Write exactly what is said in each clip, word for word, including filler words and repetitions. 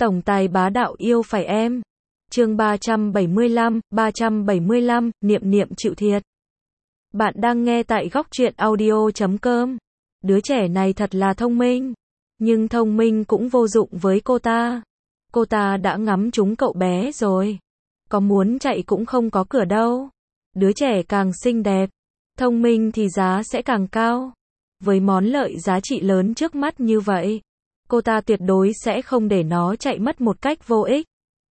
Tổng tài bá đạo yêu phải em. Chương ba trăm bảy mươi lăm, ba trăm bảy mươi lăm, Niệm Niệm chịu thiệt. Bạn đang nghe tại góc truyện audio chấm com. Đứa trẻ này thật là thông minh. Nhưng thông minh cũng vô dụng với cô ta. Cô ta đã ngắm trúng cậu bé rồi. Có muốn chạy cũng không có cửa đâu. Đứa trẻ càng xinh đẹp, thông minh thì giá sẽ càng cao. Với món lợi giá trị lớn trước mắt như vậy, cô ta tuyệt đối sẽ không để nó chạy mất một cách vô ích.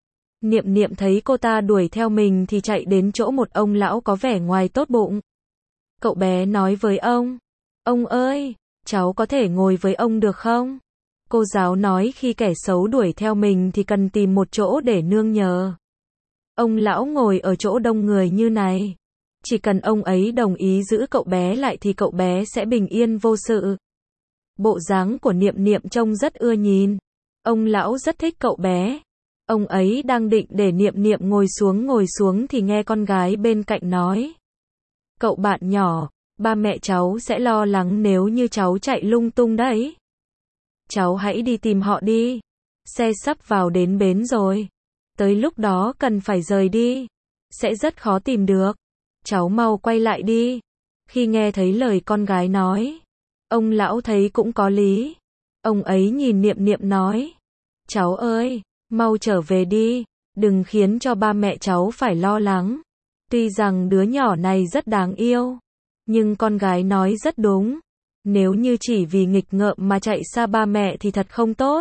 Niệm Niệm thấy cô ta đuổi theo mình thì chạy đến chỗ một ông lão có vẻ ngoài tốt bụng. Cậu bé nói với ông, ông ơi, cháu có thể ngồi với ông được không? Cô giáo nói khi kẻ xấu đuổi theo mình thì cần tìm một chỗ để nương nhờ. Ông lão ngồi ở chỗ đông người như này. Chỉ cần ông ấy đồng ý giữ cậu bé lại thì cậu bé sẽ bình yên vô sự. Bộ dáng của Niệm Niệm trông rất ưa nhìn. Ông lão rất thích cậu bé. Ông ấy đang định để Niệm Niệm ngồi xuống ngồi xuống thì nghe con gái bên cạnh nói. Cậu bạn nhỏ, ba mẹ cháu sẽ lo lắng nếu như cháu chạy lung tung đấy. Cháu hãy đi tìm họ đi. Xe sắp vào đến bến rồi. Tới lúc đó cần phải rời đi. Sẽ rất khó tìm được. Cháu mau quay lại đi. Khi nghe thấy lời con gái nói, ông lão thấy cũng có lý. Ông ấy nhìn Niệm Niệm nói. Cháu ơi, mau trở về đi. Đừng khiến cho ba mẹ cháu phải lo lắng. Tuy rằng đứa nhỏ này rất đáng yêu, nhưng con gái nói rất đúng. Nếu như chỉ vì nghịch ngợm mà chạy xa ba mẹ thì thật không tốt.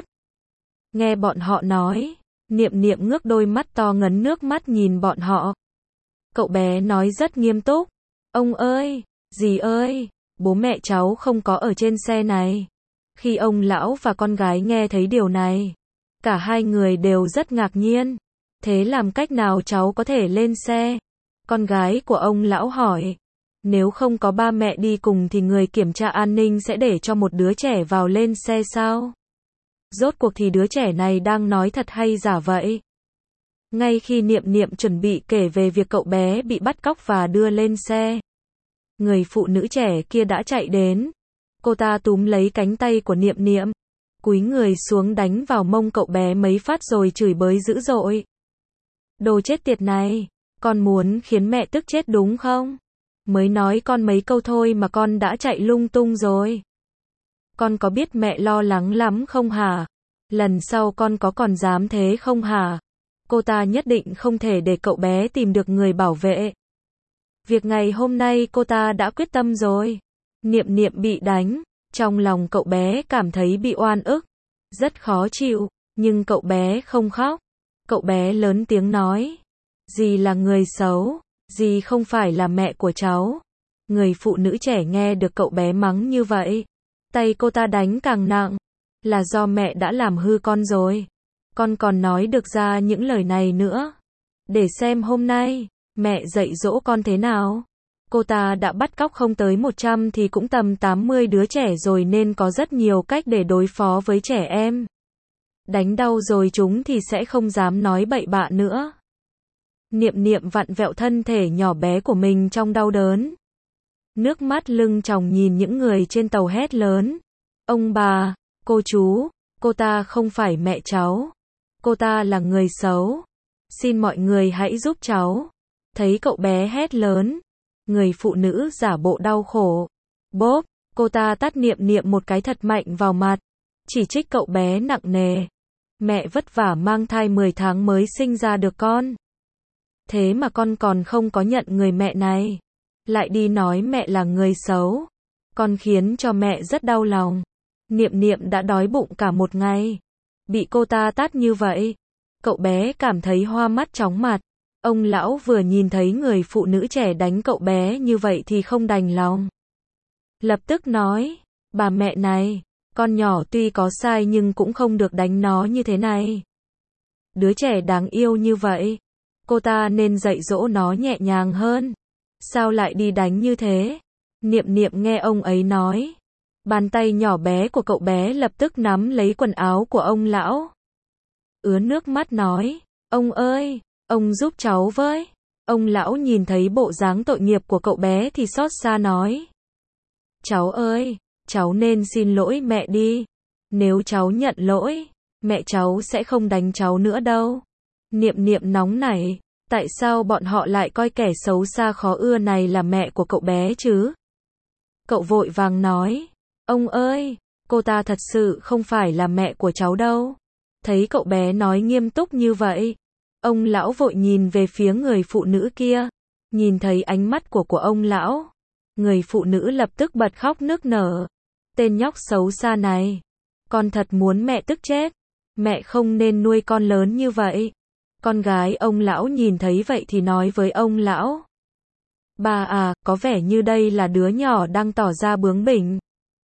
Nghe bọn họ nói, Niệm Niệm ngước đôi mắt to ngấn nước mắt nhìn bọn họ. Cậu bé nói rất nghiêm túc. Ông ơi, dì ơi, bố mẹ cháu không có ở trên xe này. Khi ông lão và con gái nghe thấy điều này, cả hai người đều rất ngạc nhiên. Thế làm cách nào cháu có thể lên xe? Con gái của ông lão hỏi. Nếu không có ba mẹ đi cùng thì người kiểm tra an ninh sẽ để cho một đứa trẻ vào lên xe sao? Rốt cuộc thì đứa trẻ này đang nói thật hay giả vậy? Ngay khi Niệm Niệm chuẩn bị kể về việc cậu bé bị bắt cóc và đưa lên xe, người phụ nữ trẻ kia đã chạy đến. Cô ta túm lấy cánh tay của Niệm Niệm, cúi người xuống đánh vào mông cậu bé mấy phát rồi chửi bới dữ dội. Đồ chết tiệt này, con muốn khiến mẹ tức chết đúng không? Mới nói con mấy câu thôi mà con đã chạy lung tung rồi. Con có biết mẹ lo lắng lắm không hả? Lần sau con có còn dám thế không hả? Cô ta nhất định không thể để cậu bé tìm được người bảo vệ. Việc ngày hôm nay cô ta đã quyết tâm rồi. Niệm Niệm bị đánh, trong lòng cậu bé cảm thấy bị oan ức, rất khó chịu, nhưng cậu bé không khóc. Cậu bé lớn tiếng nói, dì là người xấu, dì không phải là mẹ của cháu. Người phụ nữ trẻ nghe được cậu bé mắng như vậy, tay cô ta đánh càng nặng, là do mẹ đã làm hư con rồi. Con còn nói được ra những lời này nữa. Để xem hôm nay, mẹ dạy dỗ con thế nào. Cô ta đã bắt cóc không tới một trăm thì cũng tầm tám mươi đứa trẻ rồi nên có rất nhiều cách để đối phó với trẻ em. Đánh đau rồi chúng thì sẽ không dám nói bậy bạ nữa. Niệm Niệm vặn vẹo thân thể nhỏ bé của mình trong đau đớn. Nước mắt lưng tròng nhìn những người trên tàu hét lớn. Ông bà, cô chú, cô ta không phải mẹ cháu. Cô ta là người xấu. Xin mọi người hãy giúp cháu. Thấy cậu bé hét lớn, người phụ nữ giả bộ đau khổ. Bốp, cô ta tát Niệm Niệm một cái thật mạnh vào mặt. Chỉ trích cậu bé nặng nề. Mẹ vất vả mang thai mười tháng mới sinh ra được con. Thế mà con còn không có nhận người mẹ này. Lại đi nói mẹ là người xấu. Con khiến cho mẹ rất đau lòng. Niệm Niệm đã đói bụng cả một ngày. Bị cô ta tát như vậy, cậu bé cảm thấy hoa mắt chóng mặt. Ông lão vừa nhìn thấy người phụ nữ trẻ đánh cậu bé như vậy thì không đành lòng. Lập tức nói, bà mẹ này, con nhỏ tuy có sai nhưng cũng không được đánh nó như thế này. Đứa trẻ đáng yêu như vậy, cô ta nên dạy dỗ nó nhẹ nhàng hơn. Sao lại đi đánh như thế? Niệm Niệm nghe ông ấy nói. Bàn tay nhỏ bé của cậu bé lập tức nắm lấy quần áo của ông lão. Ứa nước mắt nói, ông ơi, ông giúp cháu với. Ông lão nhìn thấy bộ dáng tội nghiệp của cậu bé thì xót xa nói. Cháu ơi, cháu nên xin lỗi mẹ đi. Nếu cháu nhận lỗi, mẹ cháu sẽ không đánh cháu nữa đâu. Niệm Niệm nóng nảy, tại sao bọn họ lại coi kẻ xấu xa khó ưa này là mẹ của cậu bé chứ? Cậu vội vàng nói, ông ơi, cô ta thật sự không phải là mẹ của cháu đâu. Thấy cậu bé nói nghiêm túc như vậy, ông lão vội nhìn về phía người phụ nữ kia, nhìn thấy ánh mắt của của ông lão. Người phụ nữ lập tức bật khóc nức nở. Tên nhóc xấu xa này, con thật muốn mẹ tức chết. Mẹ không nên nuôi con lớn như vậy. Con gái ông lão nhìn thấy vậy thì nói với ông lão. Bà à, có vẻ như đây là đứa nhỏ đang tỏ ra bướng bỉnh.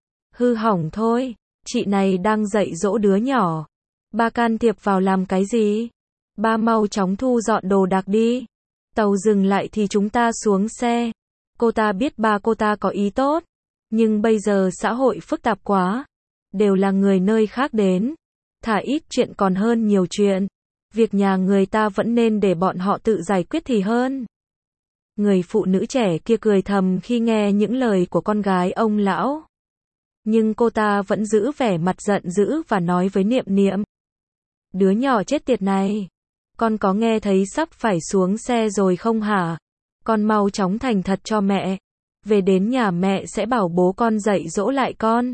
Hư hỏng thôi, chị này đang dạy dỗ đứa nhỏ. Ba can thiệp vào làm cái gì? Ba mau chóng thu dọn đồ đạc đi. Tàu dừng lại thì chúng ta xuống xe. Cô ta biết ba cô ta có ý tốt, nhưng bây giờ xã hội phức tạp quá. Đều là người nơi khác đến. Thà ít chuyện còn hơn nhiều chuyện. Việc nhà người ta vẫn nên để bọn họ tự giải quyết thì hơn. Người phụ nữ trẻ kia cười thầm khi nghe những lời của con gái ông lão. Nhưng cô ta vẫn giữ vẻ mặt giận dữ và nói với Niệm Niệm. Đứa nhỏ chết tiệt này. Con có nghe thấy sắp phải xuống xe rồi không hả? Con mau chóng thành thật cho mẹ. Về đến nhà mẹ sẽ bảo bố con dạy dỗ lại con.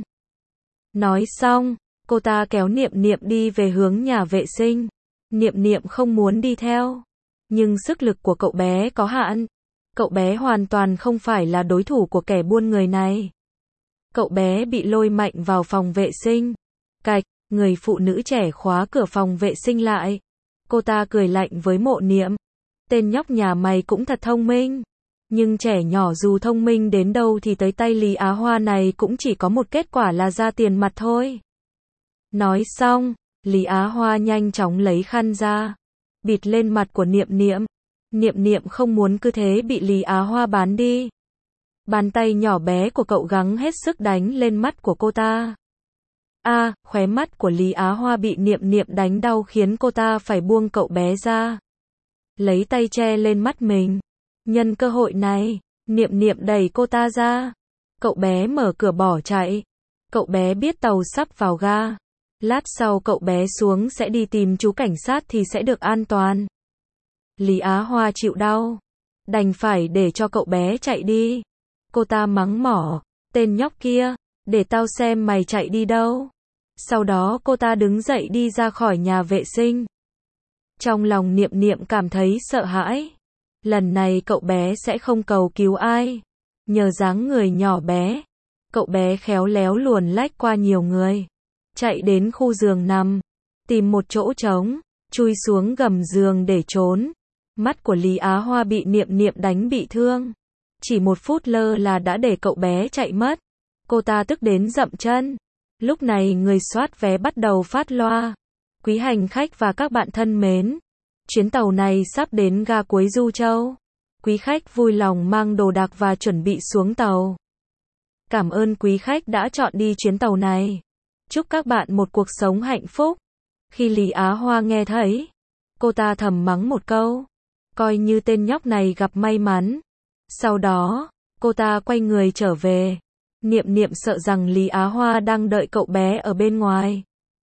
Nói xong, cô ta kéo Niệm Niệm đi về hướng nhà vệ sinh. Niệm Niệm không muốn đi theo. Nhưng sức lực của cậu bé có hạn. Cậu bé hoàn toàn không phải là đối thủ của kẻ buôn người này. Cậu bé bị lôi mạnh vào phòng vệ sinh. Cạch, người phụ nữ trẻ khóa cửa phòng vệ sinh lại. Cô ta cười lạnh với Mộ Niệm. Tên nhóc nhà mày cũng thật thông minh. Nhưng trẻ nhỏ dù thông minh đến đâu thì tới tay Lý Á Hoa này cũng chỉ có một kết quả là ra tiền mặt thôi. Nói xong, Lý Á Hoa nhanh chóng lấy khăn ra, bịt lên mặt của Niệm Niệm. Niệm Niệm không muốn cứ thế bị Lý Á Hoa bán đi. Bàn tay nhỏ bé của cậu gắng hết sức đánh lên mắt của cô ta. A, à, khóe mắt của Lý Á Hoa bị Niệm Niệm đánh đau khiến cô ta phải buông cậu bé ra. Lấy tay che lên mắt mình. Nhân cơ hội này, Niệm Niệm đẩy cô ta ra. Cậu bé mở cửa bỏ chạy. Cậu bé biết tàu sắp vào ga. Lát sau cậu bé xuống sẽ đi tìm chú cảnh sát thì sẽ được an toàn. Lý Á Hoa chịu đau. Đành phải để cho cậu bé chạy đi. Cô ta mắng mỏ. Tên nhóc kia, để tao xem mày chạy đi đâu. Sau đó cô ta đứng dậy đi ra khỏi nhà vệ sinh. Trong lòng Niệm Niệm cảm thấy sợ hãi. Lần này cậu bé sẽ không cầu cứu ai. Nhờ dáng người nhỏ bé, cậu bé khéo léo luồn lách qua nhiều người. Chạy đến khu giường nằm. Tìm một chỗ trống. Chui xuống gầm giường để trốn. Mắt của Lý Á Hoa bị Niệm Niệm đánh bị thương. Chỉ một phút lơ là đã để cậu bé chạy mất. Cô ta tức đến dậm chân. Lúc này người soát vé bắt đầu phát loa. Quý hành khách và các bạn thân mến. Chuyến tàu này sắp đến ga cuối Du Châu. Quý khách vui lòng mang đồ đạc và chuẩn bị xuống tàu. Cảm ơn quý khách đã chọn đi chuyến tàu này. Chúc các bạn một cuộc sống hạnh phúc. Khi Lý Á Hoa nghe thấy, cô ta thầm mắng một câu. Coi như tên nhóc này gặp may mắn. Sau đó, cô ta quay người trở về. Niệm Niệm sợ rằng Lý Á Hoa đang đợi cậu bé ở bên ngoài.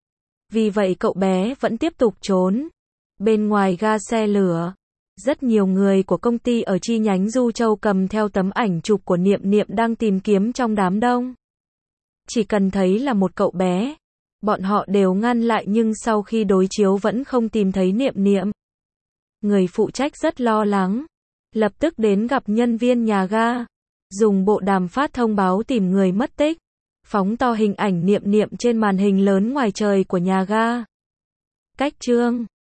Vì vậy cậu bé vẫn tiếp tục trốn. Bên ngoài ga xe lửa, rất nhiều người của công ty ở chi nhánh Du Châu cầm theo tấm ảnh chụp của Niệm Niệm đang tìm kiếm trong đám đông. Chỉ cần thấy là một cậu bé, bọn họ đều ngăn lại nhưng sau khi đối chiếu vẫn không tìm thấy Niệm Niệm. Người phụ trách rất lo lắng, lập tức đến gặp nhân viên nhà ga, dùng bộ đàm phát thông báo tìm người mất tích, phóng to hình ảnh Niệm Niệm trên màn hình lớn ngoài trời của nhà ga. Cách chương